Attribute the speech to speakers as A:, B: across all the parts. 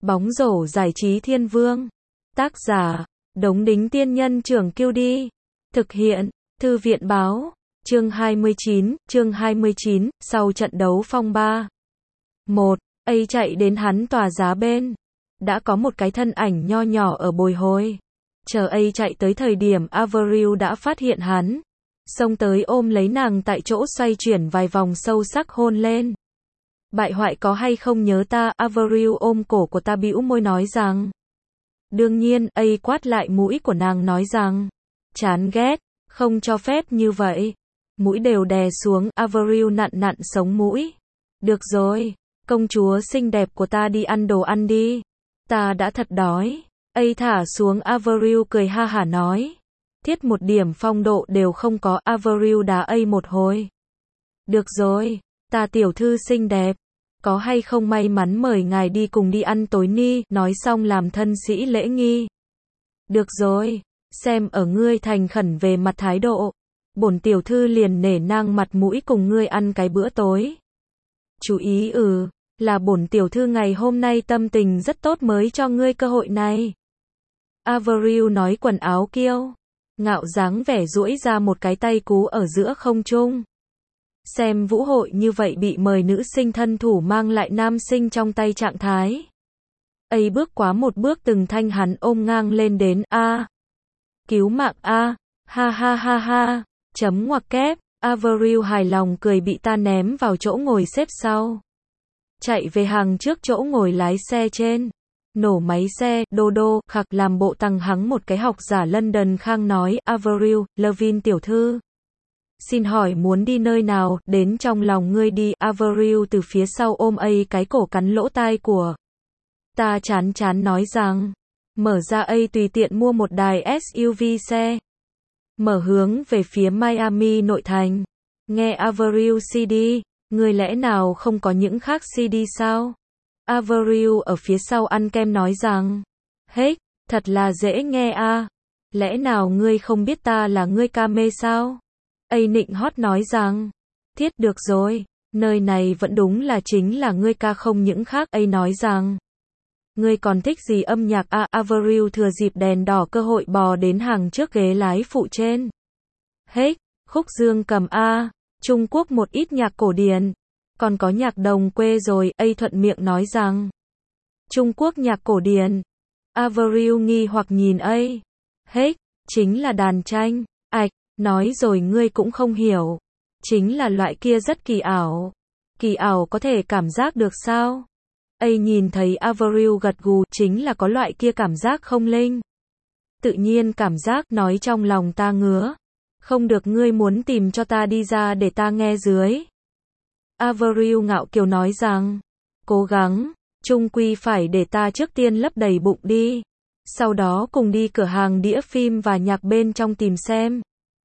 A: Bóng rổ giải trí thiên vương. Tác giả, Đống Đính Tiên Nhân Trưởng Kiêu Đi. Thực hiện, Thư viện Báo. Chương 29, sau trận đấu phong ba. 1. A chạy đến hắn tòa giá bên. Đã có một cái thân ảnh nho nhỏ ở bồi hồi. Chờ A chạy tới thời điểm Avril đã phát hiện hắn. Xông tới ôm lấy nàng tại chỗ xoay chuyển vài vòng sâu sắc hôn lên. Bại hoại có hay không nhớ ta? Avril ôm cổ của ta bĩu môi nói rằng. Đương nhiên, A quát lại mũi của nàng nói rằng. Chán ghét, không cho phép như vậy. Mũi đều đè xuống, Avril nặn nặn sống mũi. Được rồi, công chúa xinh đẹp của ta đi ăn đồ ăn đi. Ta đã thật đói. A thả xuống, Avril cười ha hả nói. Thiết một điểm phong độ đều không có. Avril đá A một hồi. Được rồi, ta tiểu thư xinh đẹp. Có hay không may mắn mời ngài đi cùng đi ăn tối ni, nói xong làm thân sĩ lễ nghi. Được rồi, xem ở ngươi thành khẩn về mặt thái độ. Bổn tiểu thư liền nể nang mặt mũi cùng ngươi ăn cái bữa tối. Chú ý là bổn tiểu thư ngày hôm nay tâm tình rất tốt mới cho ngươi cơ hội này. Avril nói quần áo kiêu ngạo dáng vẻ duỗi ra một cái tay cú ở giữa không trung. Xem vũ hội như vậy bị mời nữ sinh thân thủ mang lại nam sinh trong tay trạng thái. A bước quá một bước từng thanh hắn ôm ngang lên đến A. Cứu mạng A. Ha ha ha ha. Chấm ngoặc kép. Avril hài lòng cười bị ta ném vào chỗ ngồi xếp sau. Chạy về hàng trước chỗ ngồi lái xe trên. Nổ máy xe, đô đô, khặc làm bộ tăng hắng một cái học giả London Khang nói. Avril, Levin tiểu thư. Xin hỏi muốn đi nơi nào, đến trong lòng ngươi đi. Avril từ phía sau ôm A cái cổ cắn lỗ tai của ta chán chán nói rằng. Mở ra A tùy tiện mua một đài SUV xe. Mở hướng về phía Miami nội thành. Nghe Avril CD, ngươi lẽ nào không có những khác CD sao? Avril ở phía sau ăn kem nói rằng. Hết, thật là dễ nghe a. Lẽ nào ngươi không biết ta là ngươi ca mê sao? A nịnh hót nói rằng. Thiết được rồi, nơi này vẫn đúng là chính là ngươi ca không những khác. A nói rằng. Ngươi còn thích gì âm nhạc a? Avril thừa dịp đèn đỏ cơ hội bò đến hàng trước ghế lái phụ trên. Hết, khúc dương cầm a. Trung Quốc một ít nhạc cổ điển. Còn có nhạc đồng quê rồi. A thuận miệng nói rằng. Trung Quốc nhạc cổ điển. Avril nghi hoặc nhìn A. Hết, chính là đàn tranh. Ảch, nói rồi ngươi cũng không hiểu. Chính là loại kia rất kỳ ảo. Kỳ ảo có thể cảm giác được sao? A nhìn thấy Avril gật gù, chính là có loại kia cảm giác không linh. Tự nhiên cảm giác, nói trong lòng ta ngứa. Không được, ngươi muốn tìm cho ta đi ra để ta nghe dưới. Avril ngạo kiều nói rằng. Cố gắng, chung quy phải để ta trước tiên lấp đầy bụng đi. Sau đó cùng đi cửa hàng đĩa phim và nhạc bên trong tìm xem.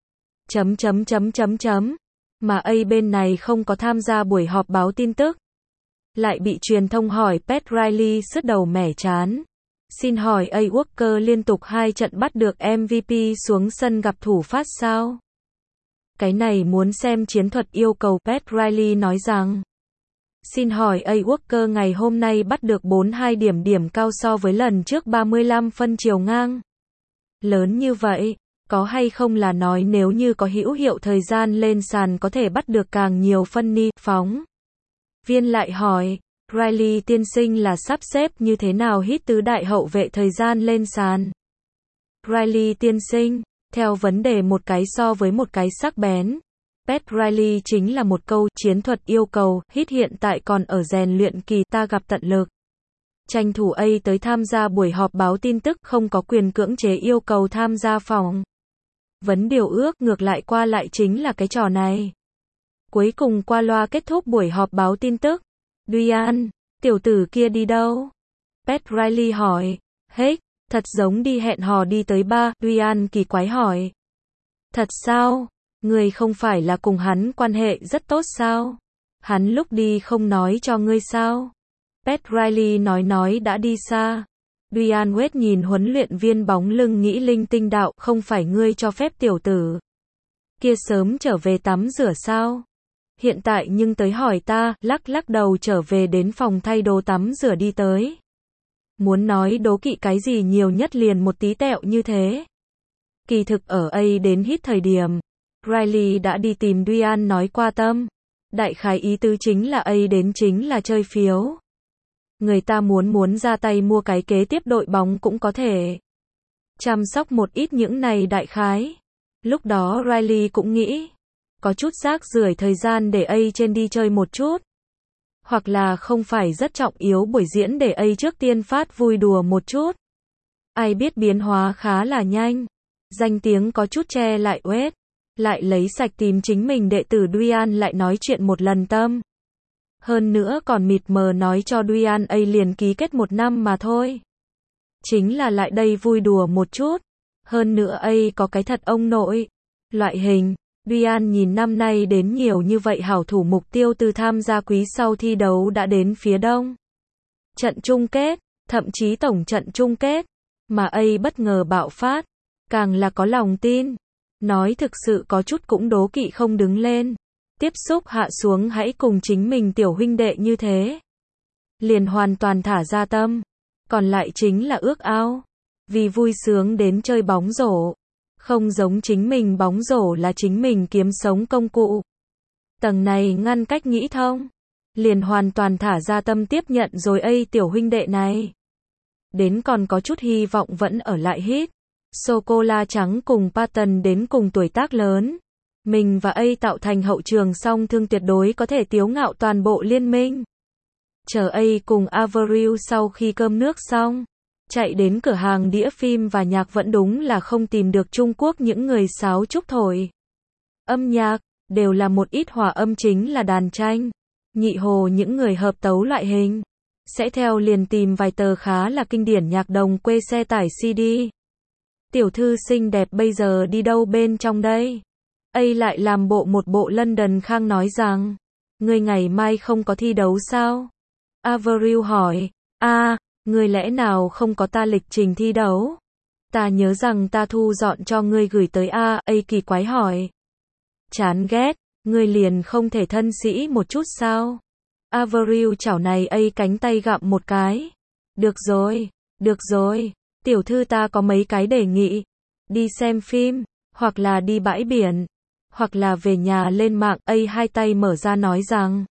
A: Mà A bên này không có tham gia buổi họp báo tin tức. Lại bị truyền thông hỏi. Pat Riley sứt đầu mẻ chán. Xin hỏi A Walker liên tục 2 trận bắt được MVP xuống sân gặp thủ phát sao? Cái này muốn xem chiến thuật yêu cầu. Pat Riley nói rằng. Xin hỏi A Walker ngày hôm nay bắt được 42 điểm cao so với lần trước 35 phân chiều ngang. Lớn như vậy, có hay không là nói nếu như có hữu hiệu thời gian lên sàn có thể bắt được càng nhiều phân ni? Phóng viên lại hỏi. Riley tiên sinh là sắp xếp như thế nào hít tứ đại hậu vệ thời gian lên sàn? Riley tiên sinh, theo vấn đề một cái so với một cái sắc bén. Pat Riley chính là một câu, chiến thuật yêu cầu, hít hiện tại còn ở rèn luyện kỳ, ta gặp tận lực. Tranh thủ A tới tham gia buổi họp báo tin tức, không có quyền cưỡng chế yêu cầu tham gia phỏng vấn điều ước, ngược lại qua lại chính là cái trò này. Cuối cùng qua loa kết thúc buổi họp báo tin tức. Duyan, tiểu tử kia đi đâu? Pat Riley hỏi. Hết, thật giống đi hẹn hò đi tới bar. Duyan kỳ quái hỏi. Thật sao? Ngươi không phải là cùng hắn quan hệ rất tốt sao? Hắn lúc đi không nói cho ngươi sao? Pat Riley nói đã đi xa. Duyan Wade nhìn huấn luyện viên bóng lưng nghĩ linh tinh đạo, không phải ngươi cho phép tiểu tử kia sớm trở về tắm rửa sao? Hiện tại nhưng tới hỏi ta, lắc đầu trở về đến phòng thay đồ tắm rửa đi tới. Muốn nói đố kỵ cái gì nhiều nhất liền một tí tẹo như thế. Kỳ thực ở A đến hít thời điểm, Riley đã đi tìm Ryan nói qua tâm. Đại khái ý tứ chính là A đến chính là chơi phiếu. Người ta muốn ra tay mua cái kế tiếp đội bóng cũng có thể. Chăm sóc một ít những này đại khái. Lúc đó Riley cũng nghĩ, có chút rác rưởi thời gian để A trên đi chơi một chút. Hoặc là không phải rất trọng yếu buổi diễn để A trước tiên phát vui đùa một chút. Ai biết biến hóa khá là nhanh. Danh tiếng có chút che lại West. Lại lấy sạch tìm chính mình đệ tử Ryan lại nói chuyện một lần tâm. Hơn nữa còn mịt mờ nói cho Ryan A liền ký kết 1 năm mà thôi. Chính là lại đây vui đùa một chút. Hơn nữa A có cái thật ông nội. Loại hình. Ryan nhìn năm nay đến nhiều như vậy hảo thủ mục tiêu từ tham gia quý sau thi đấu đã đến phía đông. Trận chung kết, thậm chí tổng trận chung kết. Mà A bất ngờ bạo phát. Càng là có lòng tin. Nói thực sự có chút cũng đố kỵ không đứng lên. Tiếp xúc hạ xuống hãy cùng chính mình tiểu huynh đệ như thế. Liền hoàn toàn thả ra tâm. Còn lại chính là ước ao. Vì vui sướng đến chơi bóng rổ. Không giống chính mình bóng rổ là chính mình kiếm sống công cụ. Tầng này ngăn cách nghĩ thông. Liền hoàn toàn thả ra tâm tiếp nhận rồi A tiểu huynh đệ này. Đến còn có chút hy vọng vẫn ở lại hít. Sô-cô-la trắng cùng Patton đến cùng tuổi tác lớn. Mình và A tạo thành hậu trường song thương tuyệt đối có thể tiếu ngạo toàn bộ liên minh. Chờ A cùng Avril sau khi cơm nước xong. Chạy đến cửa hàng đĩa phim và nhạc vẫn đúng là không tìm được Trung Quốc những người sáo trúc thổi. Âm nhạc, đều là một ít hòa âm chính là đàn tranh. Nhị hồ những người hợp tấu loại hình. Sẽ theo liền tìm vài tờ khá là kinh điển nhạc đồng quê xe tải CD. Tiểu thư xinh đẹp bây giờ đi đâu bên trong đây? A lại làm một bộ London Khang nói rằng. Ngươi ngày mai không có thi đấu sao? Avril hỏi. Ngươi lẽ nào không có ta lịch trình thi đấu? Ta nhớ rằng ta thu dọn cho ngươi gửi tới A kỳ quái hỏi. Chán ghét, ngươi liền không thể thân sĩ một chút sao? Avril chảo này A cánh tay gặm một cái. Được rồi, tiểu thư ta có mấy cái đề nghị. Đi xem phim, hoặc là đi bãi biển, hoặc là về nhà lên mạng. A hai tay mở ra nói rằng.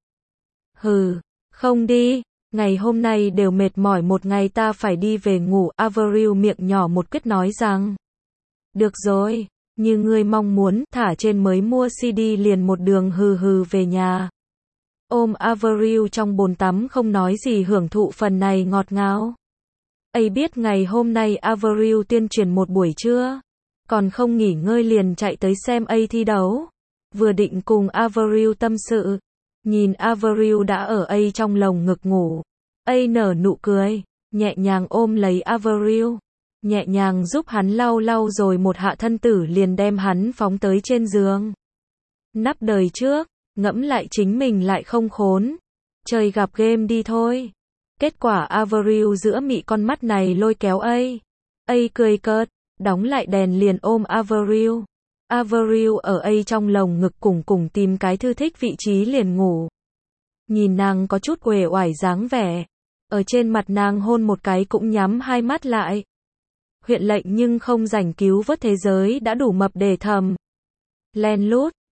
A: Không đi. Ngày hôm nay đều mệt mỏi một ngày ta phải đi về ngủ. Avril miệng nhỏ một quyết nói rằng. Được rồi, như ngươi mong muốn, thả trên mới mua CD liền một đường hừ về nhà. Ôm Avril trong bồn tắm không nói gì hưởng thụ phần này ngọt ngào. A biết ngày hôm nay Avril tuyên truyền một buổi trưa. Còn không nghỉ ngơi liền chạy tới xem A thi đấu. Vừa định cùng Avril tâm sự. Nhìn Avril đã ở A trong lồng ngực ngủ. A nở nụ cười, nhẹ nhàng ôm lấy Avril. Nhẹ nhàng giúp hắn lau rồi một hạ thân tử liền đem hắn phóng tới trên giường. Nắp đời trước, ngẫm lại chính mình lại không khốn. Chơi gặp game đi thôi. Kết quả Avril giữa mị con mắt này lôi kéo A. A cười cợt, đóng lại đèn liền ôm Avril. Avril ở A trong lồng ngực cùng tìm cái thư thích vị trí liền ngủ. Nhìn nàng có chút uể oải dáng vẻ. Ở trên mặt nàng hôn một cái cũng nhắm hai mắt lại. Huyện lệnh nhưng không rảnh cứu vớt thế giới đã đủ mập để thầm. Len lút,